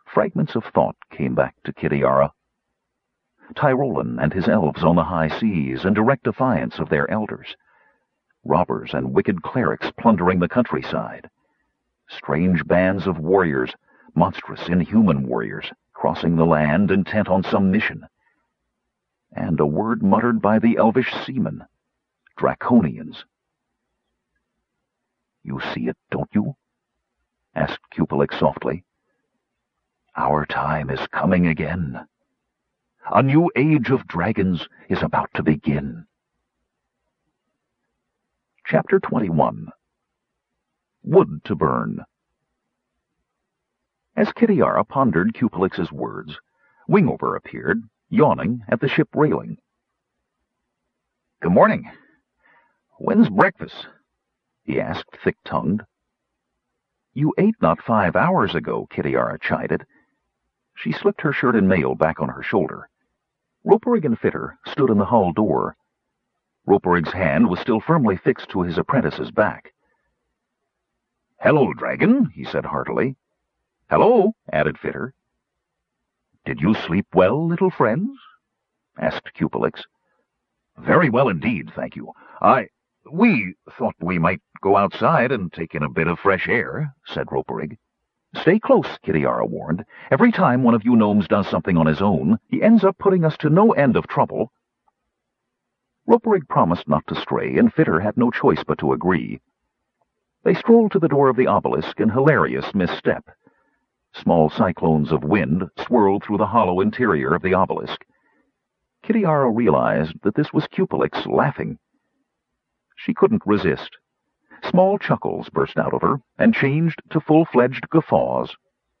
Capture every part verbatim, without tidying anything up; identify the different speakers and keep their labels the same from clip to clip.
Speaker 1: Fragments of thought came back to Kitiara. Tyrolan and his elves on the high seas in direct defiance of their elders. Robbers and wicked clerics plundering the countryside. Strange bands of warriors, monstrous inhuman warriors, crossing the land intent on some mission. And a word muttered by the elvish seamen, Draconians. "You see it, don't you?" asked Cupelix softly. "Our time is coming again. A new age of dragons is about to begin." Chapter twenty-one. Wood to Burn. As Kitiara pondered Cupelix's words, Wingover appeared, yawning at the ship railing. "Good morning. When's breakfast?" he asked, thick-tongued. "You ate not five hours ago," Kitiara chided. She slipped her shirt and mail back on her shoulder. Roperig and Fitter stood in the hull door. Roperig's hand was still firmly fixed to his apprentice's back. "Hello, dragon," he said heartily. "Hello," added Fitter. "Did you sleep well, little friends?" asked Cupelix. "Very well indeed, thank you. I... we thought we might go outside and take in a bit of fresh air," said Roperig. "Stay close," Kitiara warned. "Every time one of you gnomes does something on his own, he ends up putting us to no end of trouble." Roperig promised not to stray, and Fitter had no choice but to agree. They strolled to the door of the obelisk in hilarious misstep. Small cyclones of wind swirled through the hollow interior of the obelisk. Kitiara realized that this was Cupelix laughing. She couldn't resist. Small chuckles burst out of her and changed to full-fledged guffaws.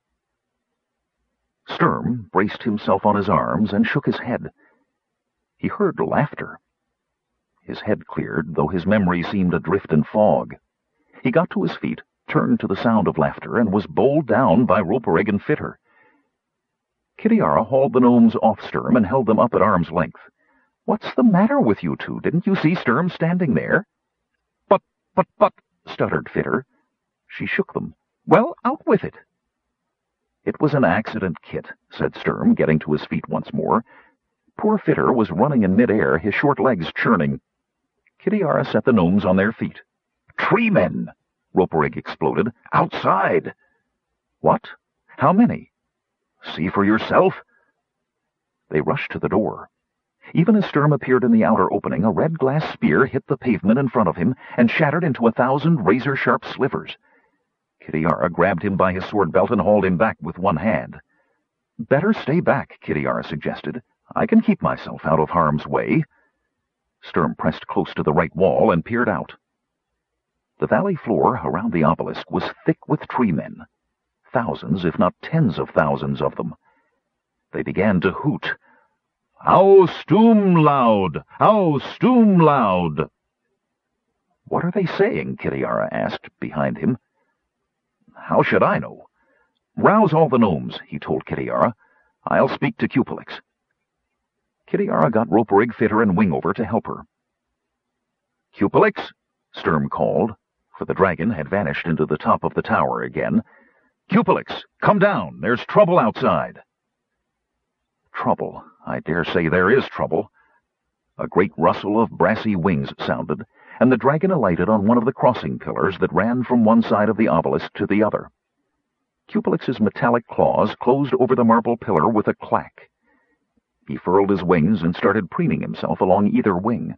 Speaker 1: Sturm braced himself on his arms and shook his head. He heard laughter. His head cleared, though his memory seemed adrift in fog. He got to his feet, turned to the sound of laughter, and was bowled down by Roperig and Fitter. Kitiara hauled the gnomes off Sturm and held them up at arm's length. "What's the matter with you two? Didn't you see Sturm standing there?" But, but, but, stuttered Fitter. She shook them. "Well, out with it." "It was an accident, Kit," said Sturm, getting to his feet once more. Poor Fitter was running in mid-air, his short legs churning. Kitiara set the gnomes on their feet. "Tree men!" Roperig exploded. "Outside!" "What? How many?" "See for yourself." They rushed to the door. Even as Sturm appeared in the outer opening, a red glass spear hit the pavement in front of him and shattered into a thousand razor-sharp slivers. Kitiara grabbed him by his sword belt and hauled him back with one hand. "Better stay back," Kitiara suggested. "I can keep myself out of harm's way." Sturm pressed close to the right wall and peered out. The valley floor around the obelisk was thick with tree men. Thousands, if not tens of thousands of them. They began to hoot. "Au Stumlaud! Au Stumlaud!" "What are they saying?" Kitiara asked behind him. "How should I know?" "Rouse all the gnomes," he told Kitiara. "I'll speak to Cupelix." Kitiara got Roperig, Fitter, and Wingover to help her. "Cupelix," Sturm called, for the dragon had vanished into the top of the tower again. "Cupelix, come down. There's trouble outside." Trouble. I dare say there is trouble. A great rustle of brassy wings sounded, and the dragon alighted on one of the crossing pillars that ran from one side of the obelisk to the other. Cupelix's metallic claws closed over the marble pillar with a clack. He furled his wings and started preening himself along either wing.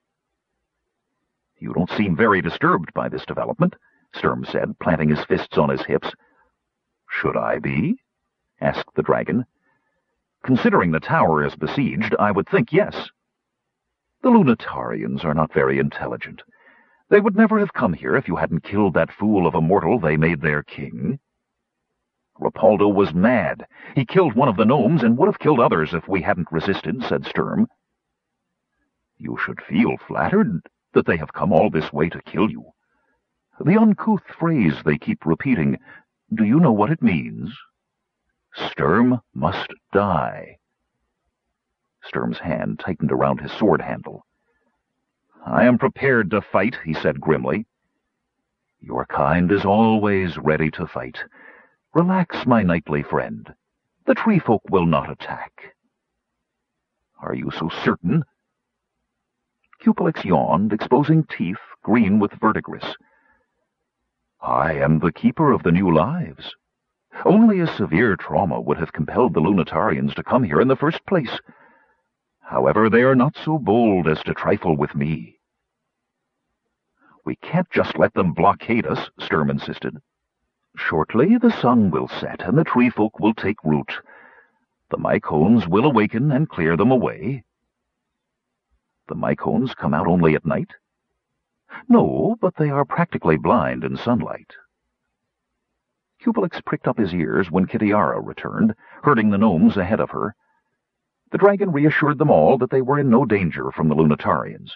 Speaker 1: "You don't seem very disturbed by this development," Sturm said, planting his fists on his hips. "Should I be?" asked the dragon. "Considering the tower is besieged, I would think yes. The Lunatarians are not very intelligent. They would never have come here if you hadn't killed that fool of a mortal they made their king. Rapaldo was mad. He killed one of the gnomes and would have killed others if we hadn't resisted," said Sturm. "You should feel flattered that they have come all this way to kill you. The uncouth phrase they keep repeating, do you know what it means? Sturm must die." Sturm's hand tightened around his sword handle. "I am prepared to fight," he said grimly. "Your kind is always ready to fight. Relax, my knightly friend. The tree folk will not attack. Are you so certain? Cupelix yawned, exposing teeth green with verdigris. I am the keeper of the new lives. Only a severe trauma would have compelled the Lunatarians to come here in the first place. However, they are not so bold as to trifle with me. We can't just let them blockade us, Sturm insisted. Shortly the sun will set, and the tree folk will take root. The Mycones will awaken and clear them away. The Mycones come out only at night? No, but they are practically blind in sunlight. Cupelix pricked up his ears when Kitiara returned, herding the gnomes ahead of her. The dragon reassured them all that they were in no danger from the Lunatarians.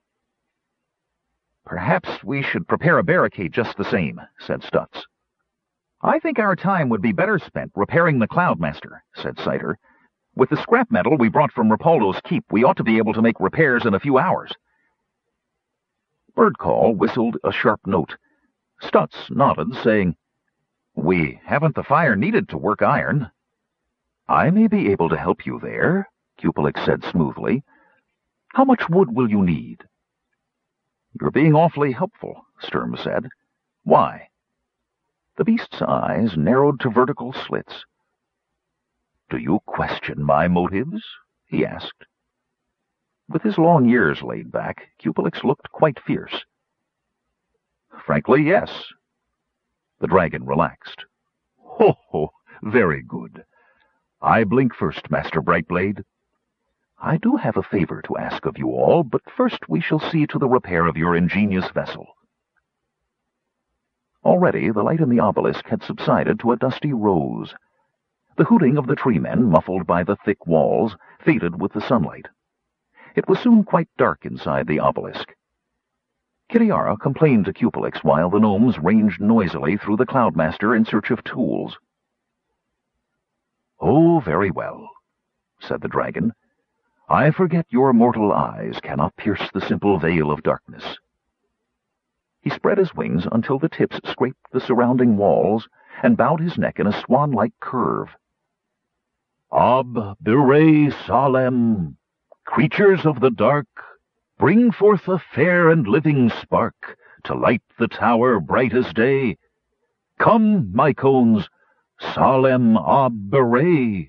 Speaker 1: Perhaps we should prepare a barricade just the same, said Stutz. I think our time would be better spent repairing the Cloudmaster, said Cider. With the scrap metal we brought from Rapaldo's keep, we ought to be able to make repairs in a few hours. Birdcall whistled a sharp note. Stutz nodded, saying, We haven't the fire needed to work iron. I may be able to help you there, Cupelix said smoothly. How much wood will you need? You're being awfully helpful, Sturm said. Why? The beast's eyes narrowed to vertical slits. Do you question my motives? He asked. With his long ears laid back, Cupelix looked quite fierce. Frankly, yes. The dragon relaxed. Ho, ho, very good. I blink first, Master Brightblade. I do have a favor to ask of you all, but first we shall see to the repair of your ingenious vessel. Already the light in the obelisk had subsided to a dusty rose. The hooting of the tree-men, muffled by the thick walls, faded with the sunlight. It was soon quite dark inside the obelisk. Kitiara complained to Cupelix while the gnomes ranged noisily through the Cloudmaster in search of tools. Oh, very well, said the dragon. I forget your mortal eyes cannot pierce the simple veil of darkness. He spread his wings until the tips scraped the surrounding walls and bowed his neck in a swan-like curve. Ob Bire Salem, creatures of the dark, bring forth a fair and living spark to light the tower bright as day. Come, Mycones, Salem Ob Bire.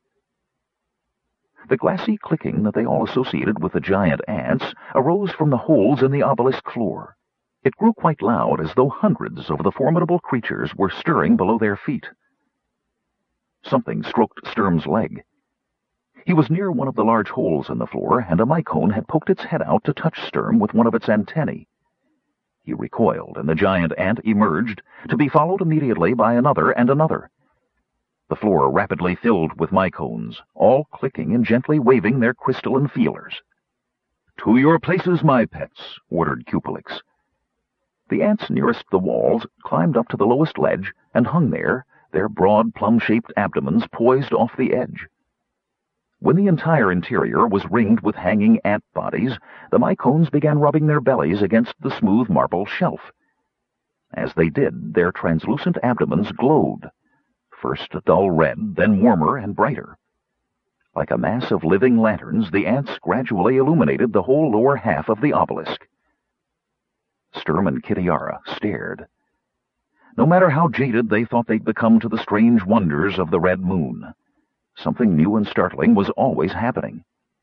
Speaker 1: The glassy clicking that they all associated with the giant ants arose from the holes in the obelisk floor. It grew quite loud, as though hundreds of the formidable creatures were stirring below their feet. Something stroked Sturm's leg. He was near one of the large holes in the floor, and a Mycone had poked its head out to touch Sturm with one of its antennae. He recoiled, and the giant ant emerged, to be followed immediately by another and another. The floor rapidly filled with Mycones, all clicking and gently waving their crystalline feelers. "To your places, my pets," ordered Cupelix. The ants nearest the walls climbed up to the lowest ledge and hung there, their broad plum-shaped abdomens poised off the edge. When the entire interior was ringed with hanging ant bodies, the Mycones began rubbing their bellies against the smooth marble shelf. As they did, their translucent abdomens glowed, first a dull red, then warmer and brighter. Like a mass of living lanterns, the ants gradually illuminated the whole lower half of the obelisk. Sturm and Kitiara stared. No matter how jaded they thought they'd become to the strange wonders of the red moon, something new and startling was always happening.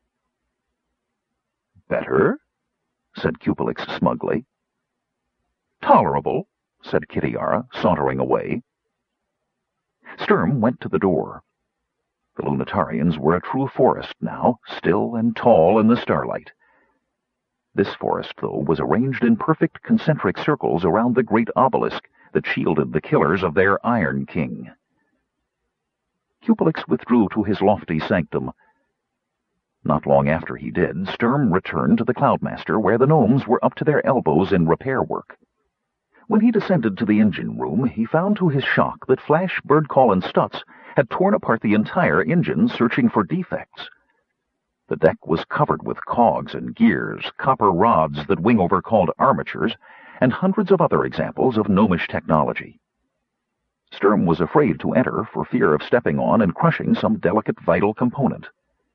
Speaker 1: "Better?" said Cupelix smugly. "Tolerable," said Kitiara, sauntering away. Sturm went to the door. The Lunatarians were a true forest now, still and tall in the starlight. This forest, though, was arranged in perfect concentric circles around the great obelisk that shielded the killers of their Iron King. Cupelix withdrew to his lofty sanctum. Not long after he did, Sturm returned to the Cloudmaster, where the gnomes were up to their elbows in repair work. When he descended to the engine room, he found to his shock that Flash, Birdcall, and Stutz had torn apart the entire engine, searching for defects. The deck was covered with cogs and gears, copper rods that Wingover called armatures, and hundreds of other examples of gnomish technology. Sturm was afraid to enter for fear of stepping on and crushing some delicate vital component.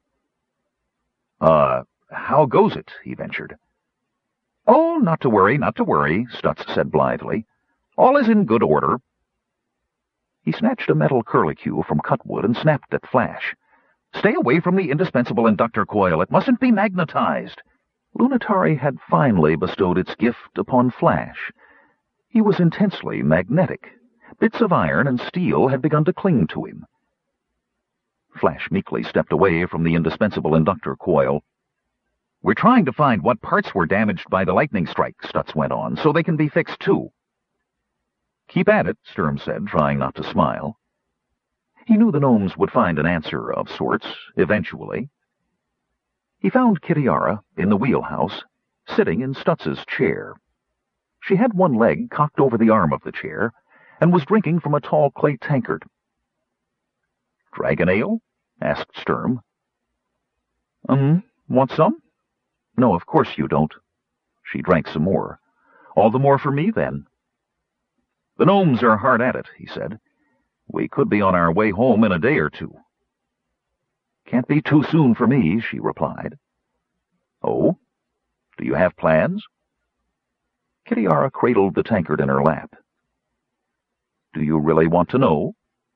Speaker 1: Uh, how goes it? He ventured. Oh, not to worry, not to worry, Stutz said blithely. All is in good order. He snatched a metal curlicue from Cutwood and snapped at Flash. Stay away from the indispensable inductor coil. It mustn't be magnetized. Lunitari had finally bestowed its gift upon Flash. He was intensely magnetic. Bits of iron and steel had begun to cling to him. Flash meekly stepped away from the indispensable inductor coil. We're trying to find what parts were damaged by the lightning strike, Stutz went on, so they can be fixed too. Keep at it, Sturm said, trying not to smile. He knew the gnomes would find an answer of sorts, eventually. He found Kitiara in the wheelhouse, sitting in Stutz's chair. She had one leg cocked over the arm of the chair, and was drinking from a tall clay tankard. Dragon ale? Asked Sturm. Um, want some? No, of course you don't. She drank some more. All the more for me, then. The gnomes are hard at it, he said. We could be on our way home in a day or two. Can't be too soon for me, she replied. Oh? Do you have plans? Kitiara cradled the tankard in her lap. Do you really want to know?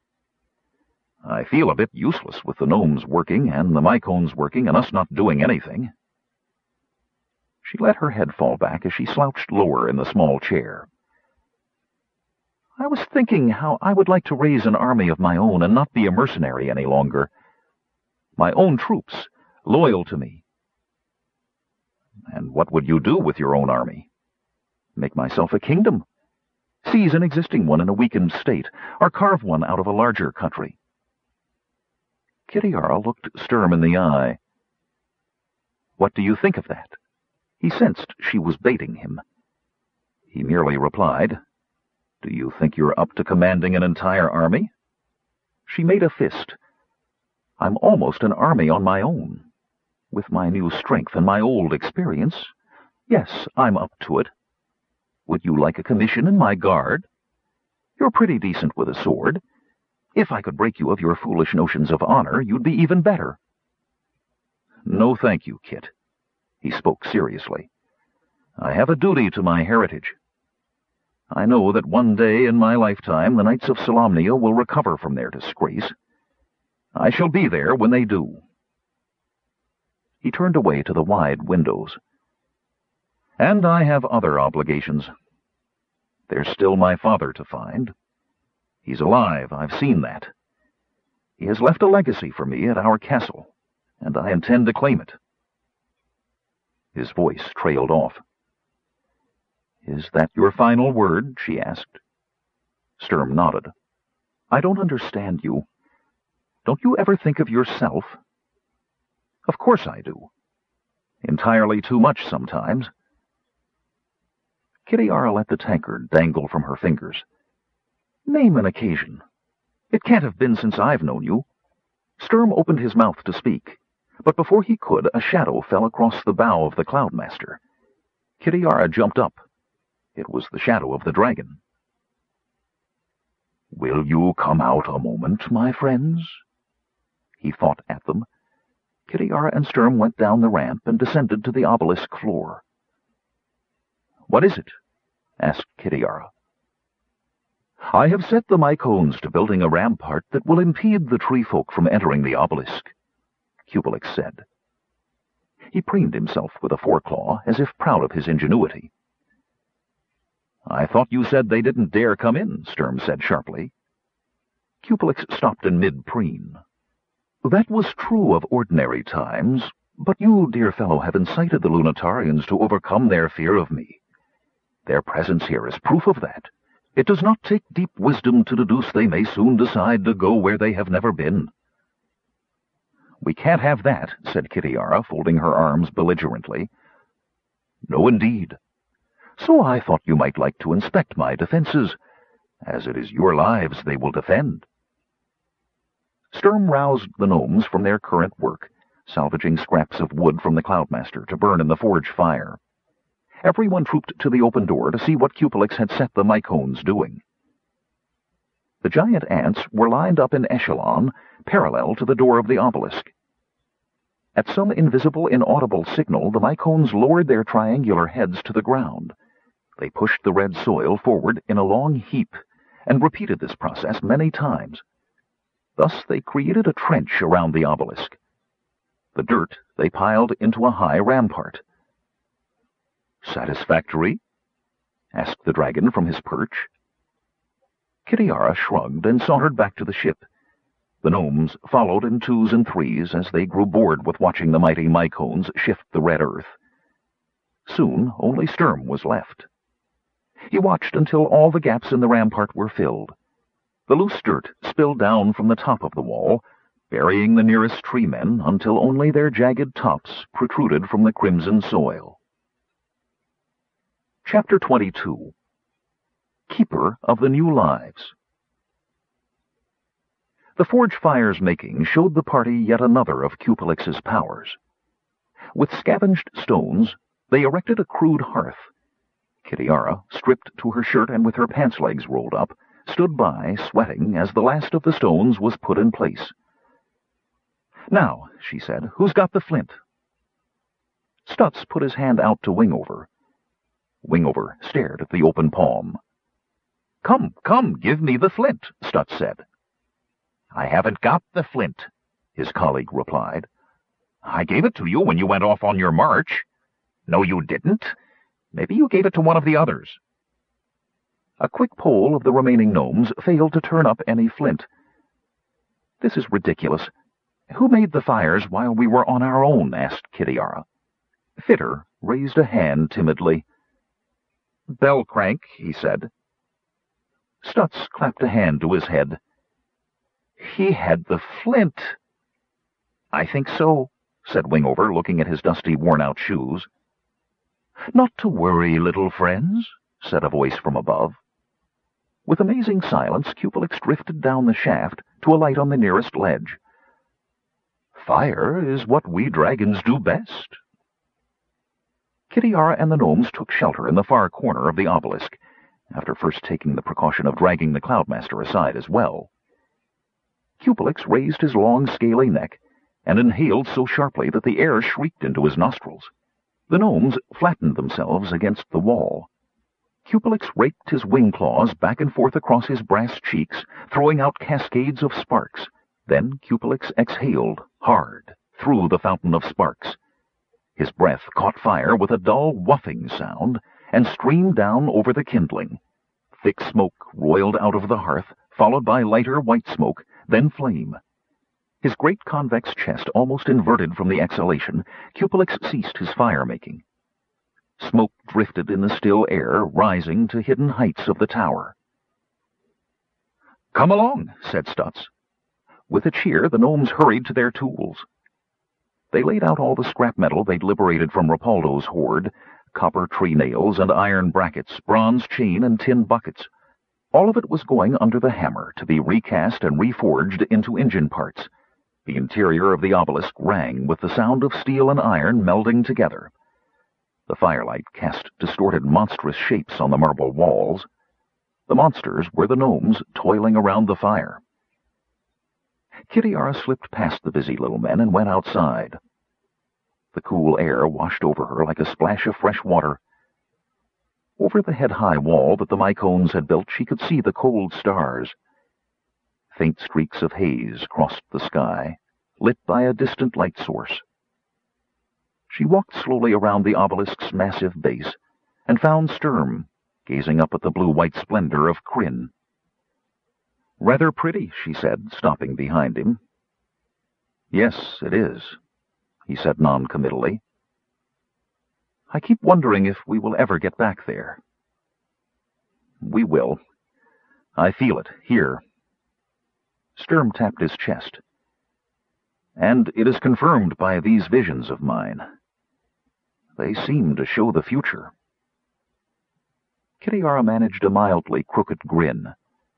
Speaker 1: I feel a bit useless with the gnomes working and the mycones working and us not doing anything. She let her head fall back as she slouched lower in the small chair. I was thinking how I would like to raise an army of my own and not be a mercenary any longer. My own troops, loyal to me. And what would you do with your own army? Make myself a kingdom. Seize an existing one in a weakened state, or carve one out of a larger country. Kitiara looked Sturm in the eye. What do you think of that? He sensed she was baiting him. He merely replied, Do you think you're up to commanding an entire army? She made a fist. I'm almost an army on my own. With my new strength and my old experience, yes, I'm up to it. Would you like a commission in my guard? You're pretty decent with a sword. If I could break you of your foolish notions of honor, you'd be even better. No, thank you, Kit. He spoke seriously. I have a duty to my heritage. I know that one day in my lifetime the Knights of Solamnia will recover from their disgrace. I shall be there when they do. He turned away to the wide windows. And I have other obligations. There's still my father to find. He's alive, I've seen that. He has left a legacy for me at our castle, and I intend to claim it. His voice trailed off. Is that your final word? She asked. Sturm nodded. I don't understand you. Don't you ever think of yourself? Of course I do. Entirely too much sometimes. Kitiara let the tankard dangle from her fingers. Name an occasion. It can't have been since I've known you. Sturm opened his mouth to speak, but before he could, a shadow fell across the bow of the Cloudmaster. Kitiara jumped up. It was the shadow of the dragon. Will you come out a moment, my friends? He thought at them. Kitiara and Sturm went down the ramp and descended to the obelisk floor. What is it? Asked Kitiara. I have set the mycones to building a rampart that will impede the tree folk from entering the obelisk, Kubelik said. He preened himself with a foreclaw, as if proud of his ingenuity. I thought you said they didn't dare come in, Sturm said sharply. Kubelik stopped in mid-preen. That was true of ordinary times, but you, dear fellow, have incited the Lunitarians to overcome their fear of me. Their presence here is proof of that. It does not take deep wisdom to deduce they may soon decide to go where they have never been. We can't have that, said Kitiara, folding her arms belligerently. No, indeed. So I thought you might like to inspect my defenses, as it is your lives they will defend. Sturm roused the gnomes from their current work, salvaging scraps of wood from the Cloudmaster to burn in the forge fire. Everyone trooped to the open door to see what Kubelik had set the mycones doing. The giant ants were lined up in echelon, parallel to the door of the obelisk. At some invisible, inaudible signal, the Mycones lowered their triangular heads to the ground. They pushed the red soil forward in a long heap, and repeated this process many times. Thus they created a trench around the obelisk. The dirt they piled into a high rampart. "Satisfactory?" asked the dragon from his perch. Kitiara shrugged and sauntered back to the ship. The gnomes followed in twos and threes as they grew bored with watching the mighty Mycones shift the red earth. Soon only Sturm was left. He watched until all the gaps in the rampart were filled. The loose dirt spilled down from the top of the wall, burying the nearest tree men until only their jagged tops protruded from the crimson soil. Chapter twenty-two. Keeper of the New Lives. The forge fire's making showed the party yet another of Cupelix's powers. With scavenged stones, they erected a crude hearth. Kitiara, stripped to her shirt and with her pants legs rolled up, stood by, sweating, as the last of the stones was put in place. "Now," she said, "who's got the flint?" Stutz put his hand out to Wingover. Wingover stared at the open palm. "Come, come, give me the flint," Stutz said. "I haven't got the flint," his colleague replied. "I gave it to you when you went off on your march." "No, you didn't. Maybe you gave it to one of the others." A quick poll of the remaining gnomes failed to turn up any flint. "This is ridiculous. Who made the fires while we were on our own?" asked Kitiara. Fitter raised a hand timidly. "Bellcrank," he said. Stutz clapped a hand to his head. "He had the flint." "I think so," said Wingover, looking at his dusty, worn-out shoes. "Not to worry, little friends," said a voice from above. With amazing silence, Cupelix drifted down the shaft to alight on the nearest ledge. "Fire is what we dragons do best." Kitiara and the gnomes took shelter in the far corner of the obelisk, after first taking the precaution of dragging the Cloudmaster aside as well. Cupelix raised his long, scaly neck and inhaled so sharply that the air shrieked into his nostrils. The gnomes flattened themselves against the wall. Cupelix raked his wing claws back and forth across his brass cheeks, throwing out cascades of sparks. Then Cupelix exhaled, hard, through the fountain of sparks. His breath caught fire with a dull whuffing sound and streamed down over the kindling. Thick smoke roiled out of the hearth, followed by lighter white smoke, then flame. His great convex chest almost inverted from the exhalation, Cupelix ceased his fire-making. Smoke drifted in the still air, rising to hidden heights of the tower. "Come along," said Stutz. With a cheer, the gnomes hurried to their tools. They laid out all the scrap metal they'd liberated from Rapaldo's hoard, copper tree nails and iron brackets, bronze chain and tin buckets. All of it was going under the hammer to be recast and reforged into engine parts. The interior of the obelisk rang with the sound of steel and iron melding together. The firelight cast distorted monstrous shapes on the marble walls. The monsters were the gnomes toiling around the fire. Kitiara slipped past the busy little men and went outside. The cool air washed over her like a splash of fresh water. Over the head-high wall that the Mycones had built, she could see the cold stars. Faint streaks of haze crossed the sky, lit by a distant light source. She walked slowly around the obelisk's massive base and found Sturm, gazing up at the blue-white splendor of Krynn. "Rather pretty," she said, stopping behind him. "Yes, it is," he said non-committally. "I keep wondering if we will ever get back there." "We will. I feel it, here." Sturm tapped his chest. "And it is confirmed by these visions of mine. They seem to show the future." Kitiara managed a mildly crooked grin.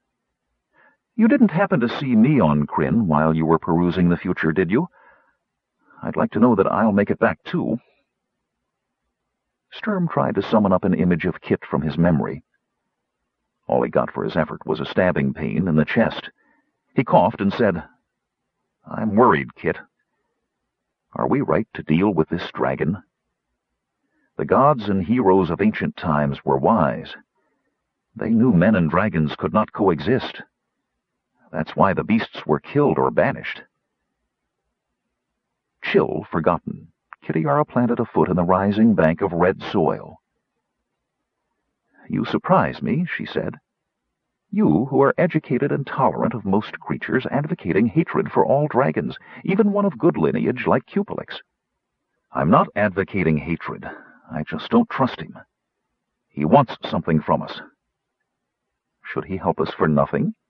Speaker 1: "You didn't happen to see me on Krynn while you were perusing the future, did you? I'd like to know that I'll make it back, too." Sturm tried to summon up an image of Kit from his memory. All he got for his effort was a stabbing pain in the chest. He coughed and said, "I'm worried, Kit. Are we right to deal with this dragon? The gods and heroes of ancient times were wise. They knew men and dragons could not coexist. That's why the beasts were killed or banished." Chill forgotten, Kitiara planted a foot in the rising bank of red soil. "You surprise me," she said. "You, who are educated and tolerant of most creatures, advocating hatred for all dragons, even one of good lineage like Cupelix." "I'm not advocating hatred. I just don't trust him. He wants something from us." "Should he help us for nothing?"